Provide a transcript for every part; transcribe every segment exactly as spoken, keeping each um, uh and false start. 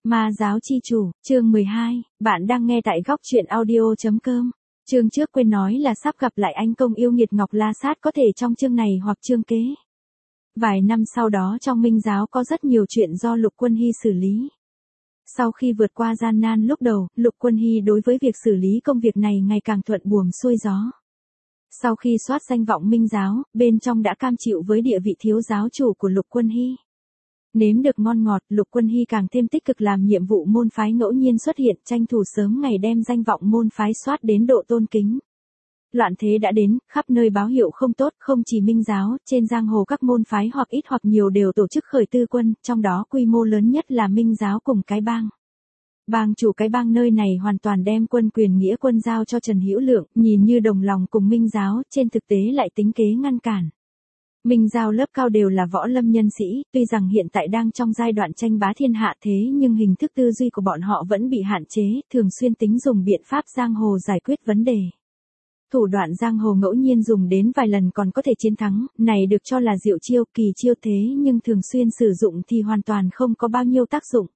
Ma giáo chi chủ, chương mười hai, bạn đang nghe tại góc truyện audio chấm com. Chương trước quên nói là sắp gặp lại anh công yêu nghiệt Ngọc La Sát, có thể trong chương này hoặc chương kế. Vài năm sau đó trong Minh giáo có rất nhiều chuyện do Lục Quân Hy xử lý. Sau khi vượt qua gian nan lúc đầu, Lục Quân Hy đối với việc xử lý công việc này ngày càng thuận buồm xuôi gió. Sau khi soát danh vọng Minh giáo, bên trong đã cam chịu với địa vị thiếu giáo chủ của Lục Quân Hy. Nếm được ngon ngọt, Lục Quân Hy càng thêm tích cực làm nhiệm vụ môn phái ngẫu nhiên xuất hiện, tranh thủ sớm ngày đem danh vọng môn phái soát đến độ tôn kính. Loạn thế đã đến, khắp nơi báo hiệu không tốt, không chỉ Minh giáo, trên giang hồ các môn phái hoặc ít hoặc nhiều đều tổ chức khởi tư quân, trong đó quy mô lớn nhất là Minh giáo cùng cái bang. Bang chủ cái bang nơi này hoàn toàn đem quân quyền nghĩa quân giao cho Trần Hữu Lượng, nhìn như đồng lòng cùng Minh giáo, trên thực tế lại tính kế ngăn cản. Minh giáo lớp cao đều là võ lâm nhân sĩ, tuy rằng hiện tại đang trong giai đoạn tranh bá thiên hạ thế nhưng hình thức tư duy của bọn họ vẫn bị hạn chế, thường xuyên tính dùng biện pháp giang hồ giải quyết vấn đề. Thủ đoạn giang hồ ngẫu nhiên dùng đến vài lần còn có thể chiến thắng, này được cho là diệu chiêu, kỳ chiêu thế nhưng thường xuyên sử dụng thì hoàn toàn không có bao nhiêu tác dụng.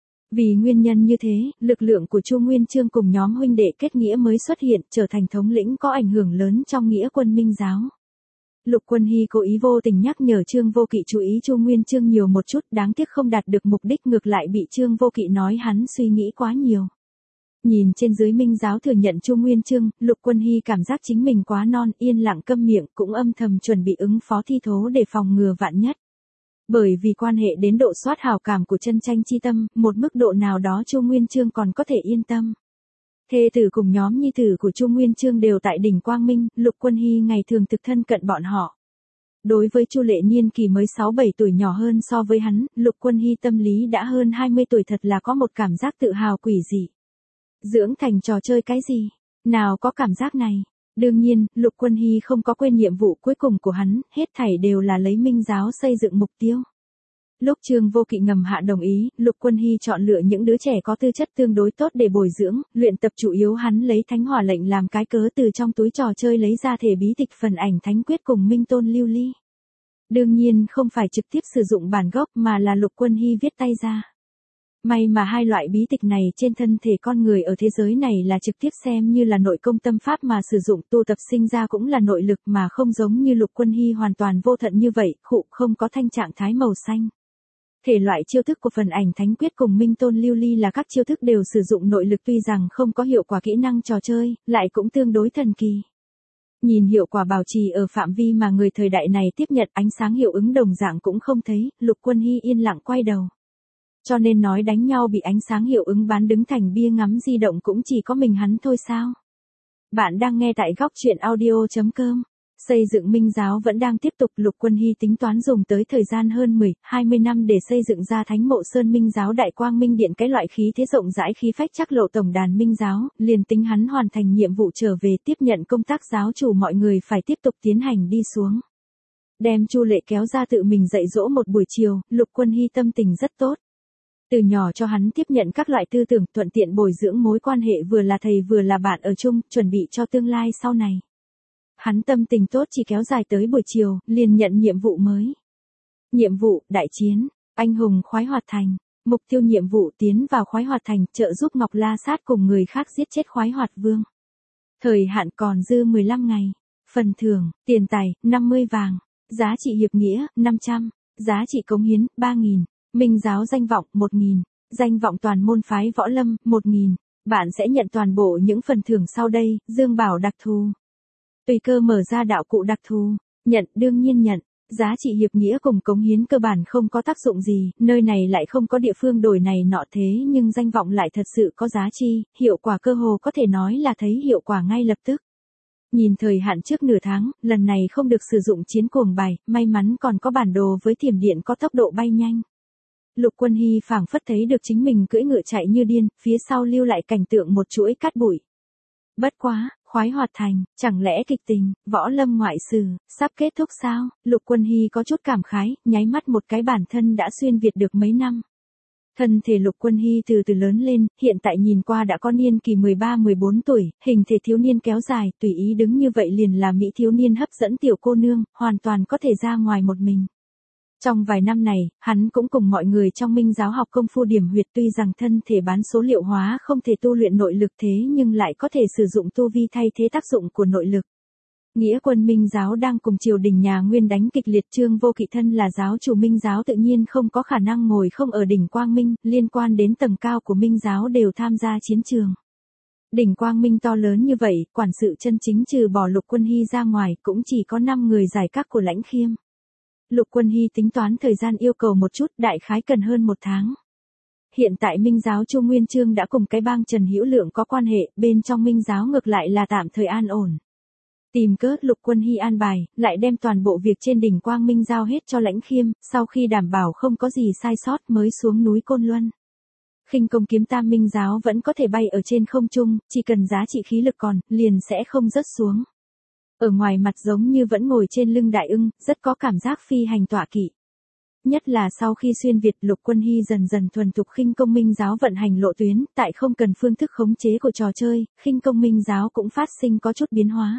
Vì nguyên nhân như thế, lực lượng của Chu Nguyên Chương cùng nhóm huynh đệ kết nghĩa mới xuất hiện, trở thành thống lĩnh có ảnh hưởng lớn trong nghĩa quân Minh giáo. Lục Quân Hy cố ý vô tình nhắc nhở Trương Vô Kỵ chú ý Chu Nguyên Chương nhiều một chút, đáng tiếc không đạt được mục đích, ngược lại bị Trương Vô Kỵ nói hắn suy nghĩ quá nhiều. Nhìn trên dưới Minh giáo thừa nhận Chu Nguyên Chương, Lục Quân Hy cảm giác chính mình quá non, yên lặng câm miệng, cũng âm thầm chuẩn bị ứng phó thi thố để phòng ngừa vạn nhất. Bởi vì quan hệ đến độ soát hảo cảm của chân tranh chi tâm, một mức độ nào đó Chu Nguyên Chương còn có thể yên tâm. Thê tử cùng nhóm nhi tử của Chu Nguyên Chương đều tại đỉnh Quang Minh, Lục Quân Hy ngày thường thực thân cận bọn họ. Đối với Chu Lệ niên kỳ mới sáu bảy tuổi nhỏ hơn so với hắn, Lục Quân Hy tâm lý đã hơn hai mươi tuổi, thật là có một cảm giác tự hào quỷ dị. Dưỡng thành trò chơi cái gì? Nào có cảm giác này. Đương nhiên, Lục Quân Hy không có quên nhiệm vụ cuối cùng của hắn, hết thảy đều là lấy Minh giáo xây dựng mục tiêu. Lúc Trương Vô Kỵ ngầm hạ đồng ý, Lục Quân Hy chọn lựa những đứa trẻ có tư chất tương đối tốt để bồi dưỡng, luyện tập, chủ yếu hắn lấy Thánh Hỏa lệnh làm cái cớ từ trong túi trò chơi lấy ra thể bí tịch phần ảnh thánh quyết cùng Minh Tôn Lưu Ly. Đương nhiên không phải trực tiếp sử dụng bản gốc mà là Lục Quân Hy viết tay ra. May mà hai loại bí tịch này trên thân thể con người ở thế giới này là trực tiếp xem như là nội công tâm pháp mà sử dụng, tu tập sinh ra cũng là nội lực mà không giống như Lục Quân Hy hoàn toàn vô thận như vậy, khụ không có thanh trạng thái màu xanh. Thể loại chiêu thức của phần ảnh thánh quyết cùng Minh Tôn Lưu Ly là các chiêu thức đều sử dụng nội lực, tuy rằng không có hiệu quả kỹ năng trò chơi, lại cũng tương đối thần kỳ. Nhìn hiệu quả bảo trì ở phạm vi mà người thời đại này tiếp nhận, ánh sáng hiệu ứng đồng dạng cũng không thấy, Lục Quân Hy yên lặng quay đầu. Cho nên nói đánh nhau bị ánh sáng hiệu ứng bán đứng thành bia ngắm di động cũng chỉ có mình hắn thôi sao? Bạn đang nghe tại góc truyện audio chấm com. Xây dựng Minh giáo vẫn đang tiếp tục, Lục Quân Hy tính toán dùng tới thời gian hơn mười, hai mươi năm để xây dựng ra Thánh Mộ Sơn Minh giáo Đại Quang Minh Điện, cái loại khí thế rộng rãi khí phách chắc lộ tổng đàn Minh giáo, liền tính hắn hoàn thành nhiệm vụ trở về tiếp nhận công tác giáo chủ, mọi người phải tiếp tục tiến hành đi xuống. Đem Chu Lệ kéo ra tự mình dạy dỗ một buổi chiều, Lục Quân Hy tâm tình rất tốt. Từ nhỏ cho hắn tiếp nhận các loại tư tưởng, thuận tiện bồi dưỡng mối quan hệ vừa là thầy vừa là bạn ở chung, chuẩn bị cho tương lai sau này. Hắn tâm tình tốt chỉ kéo dài tới buổi chiều, liền nhận nhiệm vụ mới. Nhiệm vụ, đại chiến, anh hùng khoái hoạt thành. Mục tiêu nhiệm vụ, tiến vào khoái hoạt thành, trợ giúp Ngọc La Sát cùng người khác giết chết khoái hoạt vương. Thời hạn còn dư mười lăm ngày. Phần thưởng, tiền tài, năm mươi vàng. Giá trị hiệp nghĩa, năm trăm. Giá trị cống hiến, ba nghìn. Minh giáo danh vọng, một nghìn. Danh vọng toàn môn phái võ lâm, một nghìn. Bạn sẽ nhận toàn bộ những phần thưởng sau đây, dương bảo đặc thù. Tùy cơ mở ra đạo cụ đặc thù. Nhận, đương nhiên nhận. Giá trị hiệp nghĩa cùng cống hiến cơ bản không có tác dụng gì, nơi này lại không có địa phương đổi này nọ, thế nhưng danh vọng lại thật sự có giá trị, hiệu quả cơ hồ có thể nói là thấy hiệu quả ngay lập tức. Nhìn thời hạn trước nửa tháng, lần này không được sử dụng chiến cuồng bài, may mắn còn có bản đồ với thiểm điện có tốc độ bay nhanh. Lục Quân Hy phảng phất thấy được chính mình cưỡi ngựa chạy như điên, phía sau lưu lại cảnh tượng một chuỗi cát bụi. Bất quá, khoái hoạt thành, chẳng lẽ kịch tình, võ lâm ngoại sử, sắp kết thúc sao? Lục Quân Hy có chút cảm khái, nháy mắt một cái bản thân đã xuyên Việt được mấy năm. Thân thể Lục Quân Hy từ từ lớn lên, hiện tại nhìn qua đã có niên kỳ mười ba mười bốn tuổi, hình thể thiếu niên kéo dài, tùy ý đứng như vậy liền là mỹ thiếu niên hấp dẫn tiểu cô nương, hoàn toàn có thể ra ngoài một mình. Trong vài năm này, hắn cũng cùng mọi người trong Minh giáo học công phu điểm huyệt, tuy rằng thân thể bán số liệu hóa không thể tu luyện nội lực thế nhưng lại có thể sử dụng tu vi thay thế tác dụng của nội lực. Nghĩa quân Minh giáo đang cùng triều đình nhà Nguyên đánh kịch liệt, Trương Vô Kỵ thân là giáo chủ Minh giáo tự nhiên không có khả năng ngồi không ở đỉnh Quang Minh, liên quan đến tầng cao của Minh giáo đều tham gia chiến trường. Đỉnh Quang Minh to lớn như vậy, quản sự chân chính trừ bỏ Lục Quân Hy ra ngoài cũng chỉ có năm người giải các của Lãnh Khiêm. Lục Quân Hy tính toán thời gian yêu cầu một chút, đại khái cần hơn một tháng. Hiện tại Minh giáo Chu Nguyên Chương đã cùng cái bang Trần Hữu Lượng có quan hệ, bên trong Minh giáo ngược lại là tạm thời an ổn. Tìm cớ Lục Quân Hy an bài, lại đem toàn bộ việc trên đỉnh Quang Minh giao hết cho Lãnh Khiêm, sau khi đảm bảo không có gì sai sót mới xuống núi Côn Luân. Khinh công kiếm tam Minh giáo vẫn có thể bay ở trên không trung, chỉ cần giá trị khí lực còn, liền sẽ không rớt xuống. Ở ngoài mặt giống như vẫn ngồi trên lưng đại ưng, rất có cảm giác phi hành tọa kỵ. Nhất là sau khi xuyên Việt, Lục Quân Hy dần dần thuần thục khinh công Minh giáo vận hành lộ tuyến, tại không cần phương thức khống chế của trò chơi, khinh công Minh giáo cũng phát sinh có chút biến hóa.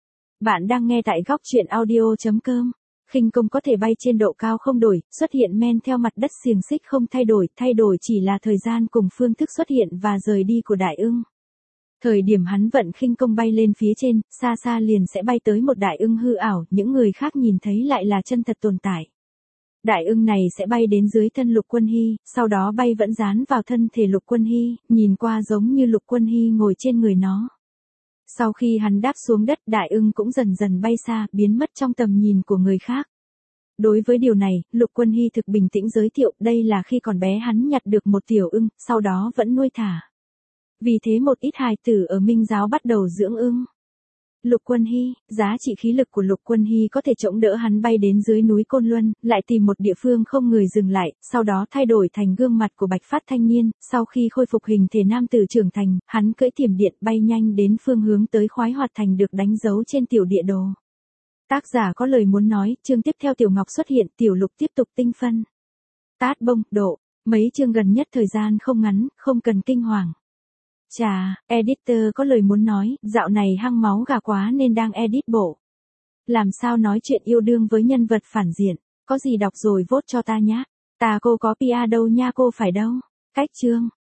Bạn đang nghe tại góc truyện audio chấm com. Khinh công có thể bay trên độ cao không đổi, xuất hiện men theo mặt đất xiềng xích không thay đổi, thay đổi chỉ là thời gian cùng phương thức xuất hiện và rời đi của đại ưng. Thời điểm hắn vận khinh công bay lên phía trên, xa xa liền sẽ bay tới một đại ưng hư ảo, những người khác nhìn thấy lại là chân thật tồn tại. Đại ưng này sẽ bay đến dưới thân Lục Quân Hy, sau đó bay vẫn dán vào thân thể Lục Quân Hy, nhìn qua giống như Lục Quân Hy ngồi trên người nó. Sau khi hắn đáp xuống đất, đại ưng cũng dần dần bay xa, biến mất trong tầm nhìn của người khác. Đối với điều này, Lục Quân Hy thực bình tĩnh giới thiệu, đây là khi còn bé hắn nhặt được một tiểu ưng, sau đó vẫn nuôi thả. Vì thế một ít hài tử ở Minh giáo bắt đầu dưỡng ưng. Lục Quân Hy, giá trị khí lực của Lục Quân Hy có thể chống đỡ hắn bay đến dưới núi Côn Luân, lại tìm một địa phương không người dừng lại, sau đó thay đổi thành gương mặt của bạch phát thanh niên, sau khi khôi phục hình thể nam tử trưởng thành, hắn cưỡi thiểm điện bay nhanh đến phương hướng tới Khoái Hoạt Thành được đánh dấu trên tiểu địa đồ. Tác giả có lời muốn nói, chương tiếp theo Tiểu Ngọc xuất hiện, Tiểu Lục tiếp tục tinh phân. Tát bông, độ, mấy chương gần nhất thời gian không ngắn, không cần kinh hoàng. Chà, editor có lời muốn nói, dạo này hăng máu gà quá nên đang edit bộ. Làm sao nói chuyện yêu đương với nhân vật phản diện, có gì đọc rồi vote cho ta nhá. Ta cô có pê e đâu nha cô phải đâu. Cách chương,